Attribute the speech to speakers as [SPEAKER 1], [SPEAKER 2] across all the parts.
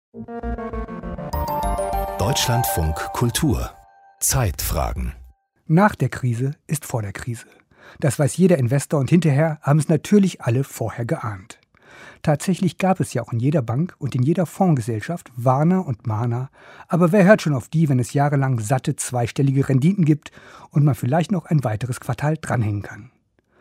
[SPEAKER 1] Deutschlandfunk Kultur Zeitfragen.
[SPEAKER 2] Nach der Krise ist vor der Krise. Das weiß jeder Investor und hinterher haben es natürlich alle vorher geahnt. Tatsächlich gab es ja auch in jeder Bank und in jeder Fondsgesellschaft Warner und Mahner, aber wer hört schon auf die, wenn es jahrelang satte zweistellige Renditen gibt und man vielleicht noch ein weiteres Quartal dranhängen kann?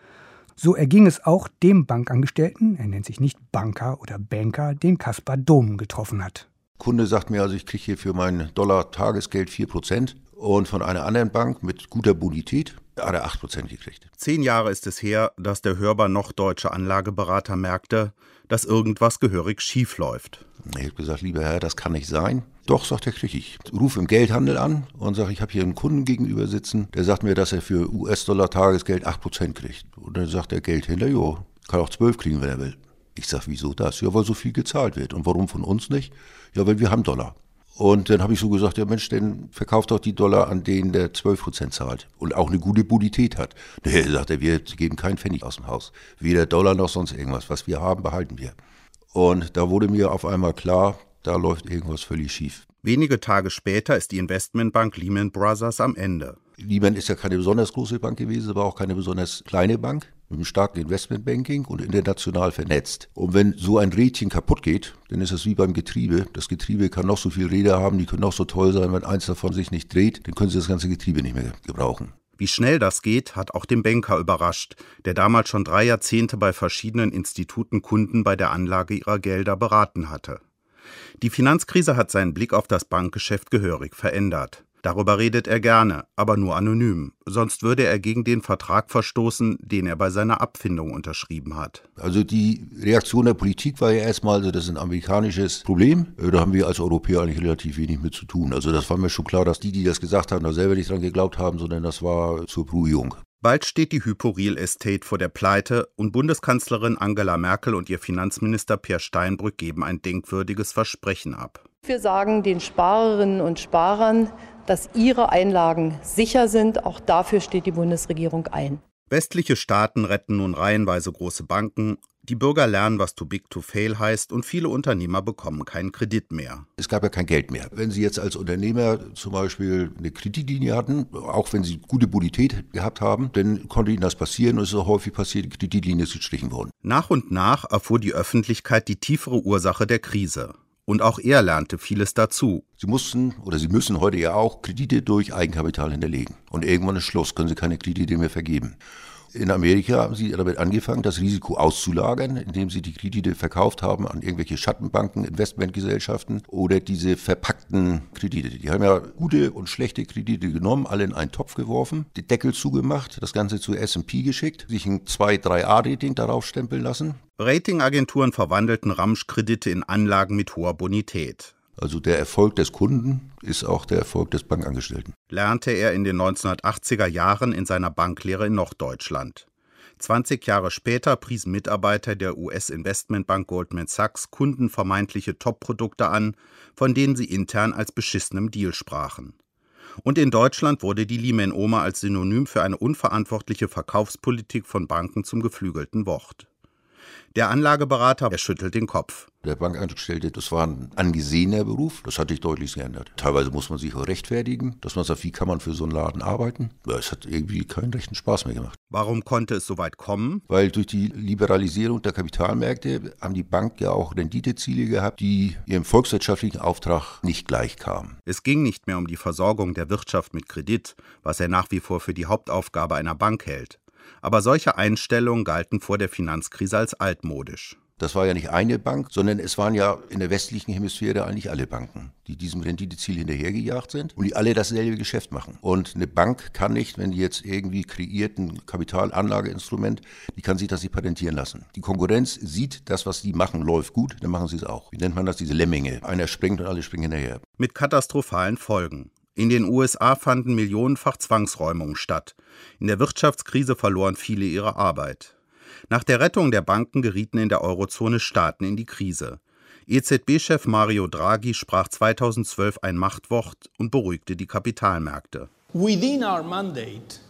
[SPEAKER 2] So erging es auch dem Bankangestellten, er nennt sich nicht Banker oder Banker, den Kaspar Dohm getroffen hat.
[SPEAKER 3] Kunde sagt mir, also ich kriege hier für mein Dollar-Tagesgeld 4% und von einer anderen Bank mit guter Bonität hat er 8% gekriegt.
[SPEAKER 4] 10 Jahre ist es her, dass der hörbar noch deutsche Anlageberater merkte, dass irgendwas gehörig schief läuft.
[SPEAKER 3] Ich habe gesagt, lieber Herr, das kann nicht sein. Doch, sagt er, kriege ich. Ruf im Geldhandel an und sage, ich habe hier einen Kunden gegenüber sitzen, der sagt mir, dass er für US-Dollar-Tagesgeld 8% kriegt. Und dann sagt der Geldhändler, jo, kann auch 12 kriegen, wenn er will. Ich sage, wieso das? Ja, weil so viel gezahlt wird. Und warum von uns nicht? Ja, weil wir haben Dollar. Und dann habe ich so gesagt, ja Mensch, dann verkauft doch die Dollar, an denen der 12% zahlt und auch eine gute Bonität hat. Nee, sagt er, wir geben keinen Pfennig aus dem Haus. Weder Dollar noch sonst irgendwas. Was wir haben, behalten wir. Und da wurde mir auf einmal klar, da läuft irgendwas völlig schief.
[SPEAKER 4] Wenige Tage später ist die Investmentbank Lehman Brothers am Ende.
[SPEAKER 3] Lehman ist ja keine besonders große Bank gewesen, aber auch keine besonders kleine Bank mit einem starken Investmentbanking und international vernetzt. Und wenn so ein Rädchen kaputt geht, dann ist es wie beim Getriebe. Das Getriebe kann noch so viele Räder haben, die können noch so toll sein, wenn eins davon sich nicht dreht, dann können Sie das ganze Getriebe nicht mehr gebrauchen.
[SPEAKER 4] Wie schnell das geht, hat auch den Banker überrascht, der damals schon 3 Jahrzehnte bei verschiedenen Instituten Kunden bei der Anlage ihrer Gelder beraten hatte. Die Finanzkrise hat seinen Blick auf das Bankgeschäft gehörig verändert. Darüber redet er gerne, aber nur anonym. Sonst würde er gegen den Vertrag verstoßen, den er bei seiner Abfindung unterschrieben hat.
[SPEAKER 3] Also die Reaktion der Politik war ja erstmal, also das ist ein amerikanisches Problem. Da haben wir als Europäer eigentlich relativ wenig mit zu tun. Also das war mir schon klar, dass die das gesagt haben, da selber nicht dran geglaubt haben, sondern das war zur Beruhigung.
[SPEAKER 4] Bald steht die Hypo Real Estate vor der Pleite und Bundeskanzlerin Angela Merkel und ihr Finanzminister Peer Steinbrück geben ein denkwürdiges Versprechen ab.
[SPEAKER 5] Wir sagen den Sparerinnen und Sparern, dass ihre Einlagen sicher sind. Auch dafür steht die Bundesregierung ein.
[SPEAKER 4] Westliche Staaten retten nun reihenweise große Banken. Die Bürger lernen, was too big to fail heißt, und viele Unternehmer bekommen keinen Kredit mehr.
[SPEAKER 3] Es gab ja kein Geld mehr. Wenn Sie jetzt als Unternehmer zum Beispiel eine Kreditlinie hatten, auch wenn Sie gute Bonität gehabt haben, dann konnte Ihnen das passieren und es ist auch häufig passiert, die Kreditlinie ist gestrichen worden.
[SPEAKER 4] Nach und nach erfuhr die Öffentlichkeit die tiefere Ursache der Krise. Und auch er lernte vieles dazu.
[SPEAKER 3] Sie müssen heute ja auch Kredite durch Eigenkapital hinterlegen. Und irgendwann ist Schluss, können Sie keine Kredite mehr vergeben. In Amerika haben sie damit angefangen, das Risiko auszulagern, indem sie die Kredite verkauft haben an irgendwelche Schattenbanken, Investmentgesellschaften oder diese verpackten Kredite. Die haben ja gute und schlechte Kredite genommen, alle in einen Topf geworfen, den Deckel zugemacht, das Ganze zu S&P geschickt, sich ein 2-3A-Rating darauf stempeln lassen.
[SPEAKER 4] Ratingagenturen verwandelten Ramschkredite in Anlagen mit hoher Bonität.
[SPEAKER 3] Also der Erfolg des Kunden ist auch der Erfolg des Bankangestellten.
[SPEAKER 4] Lernte er in den 1980er Jahren in seiner Banklehre in Norddeutschland. 20 Jahre später priesen Mitarbeiter der US-Investmentbank Goldman Sachs Kunden vermeintliche Top-Produkte an, von denen sie intern als beschissenem Deal sprachen. Und in Deutschland wurde die Lehman-Oma als Synonym für eine unverantwortliche Verkaufspolitik von Banken zum geflügelten Wort. Der Anlageberater schüttelt den Kopf.
[SPEAKER 3] Der Bankangestellte, das war ein angesehener Beruf, das hat sich deutlich geändert. Teilweise muss man sich auch rechtfertigen, dass man sagt, wie kann man für so einen Laden arbeiten? Es hat irgendwie keinen rechten Spaß mehr gemacht.
[SPEAKER 4] Warum konnte es so weit kommen?
[SPEAKER 3] Weil durch die Liberalisierung der Kapitalmärkte haben die Banken ja auch Renditeziele gehabt, die ihrem volkswirtschaftlichen Auftrag nicht gleichkamen.
[SPEAKER 4] Es ging nicht mehr um die Versorgung der Wirtschaft mit Kredit, was er nach wie vor für die Hauptaufgabe einer Bank hält. Aber solche Einstellungen galten vor der Finanzkrise als altmodisch.
[SPEAKER 3] Das war ja nicht eine Bank, sondern es waren ja in der westlichen Hemisphäre eigentlich alle Banken, die diesem Renditeziel hinterhergejagt sind und die alle dasselbe Geschäft machen. Und eine Bank kann nicht, wenn die jetzt irgendwie kreiert ein Kapitalanlageinstrument, die kann sich das nicht patentieren lassen. Die Konkurrenz sieht, das, was die machen, läuft gut, dann machen sie es auch. Wie nennt man das? Diese Lemminge. Einer springt und alle springen hinterher.
[SPEAKER 4] Mit katastrophalen Folgen. In den USA fanden millionenfach Zwangsräumungen statt. In der Wirtschaftskrise verloren viele ihre Arbeit. Nach der Rettung der Banken gerieten in der Eurozone Staaten in die Krise. EZB-Chef Mario Draghi sprach 2012 ein Machtwort und beruhigte die Kapitalmärkte.
[SPEAKER 6] Within our mandate,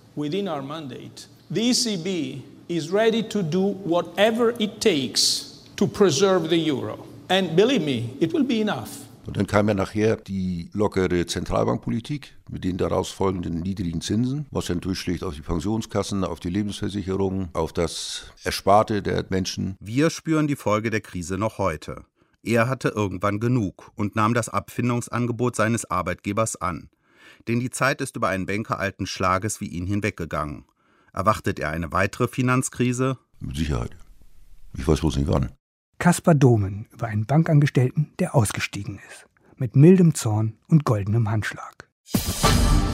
[SPEAKER 6] the ECB is ready to do whatever it takes to preserve the euro. And believe me, it will be enough.
[SPEAKER 3] Und dann kam ja nachher die lockere Zentralbankpolitik mit den daraus folgenden niedrigen Zinsen, was dann durchschlägt auf die Pensionskassen, auf die Lebensversicherungen, auf das Ersparte der Menschen.
[SPEAKER 4] Wir spüren die Folge der Krise noch heute. Er hatte irgendwann genug und nahm das Abfindungsangebot seines Arbeitgebers an. Denn die Zeit ist über einen Banker alten Schlages wie ihn hinweggegangen. Erwartet er eine weitere Finanzkrise?
[SPEAKER 3] Mit Sicherheit. Ich weiß bloß nicht wann.
[SPEAKER 2] Kaspar Domen über einen Bankangestellten, der ausgestiegen ist. Mit mildem Zorn und goldenem Handschlag.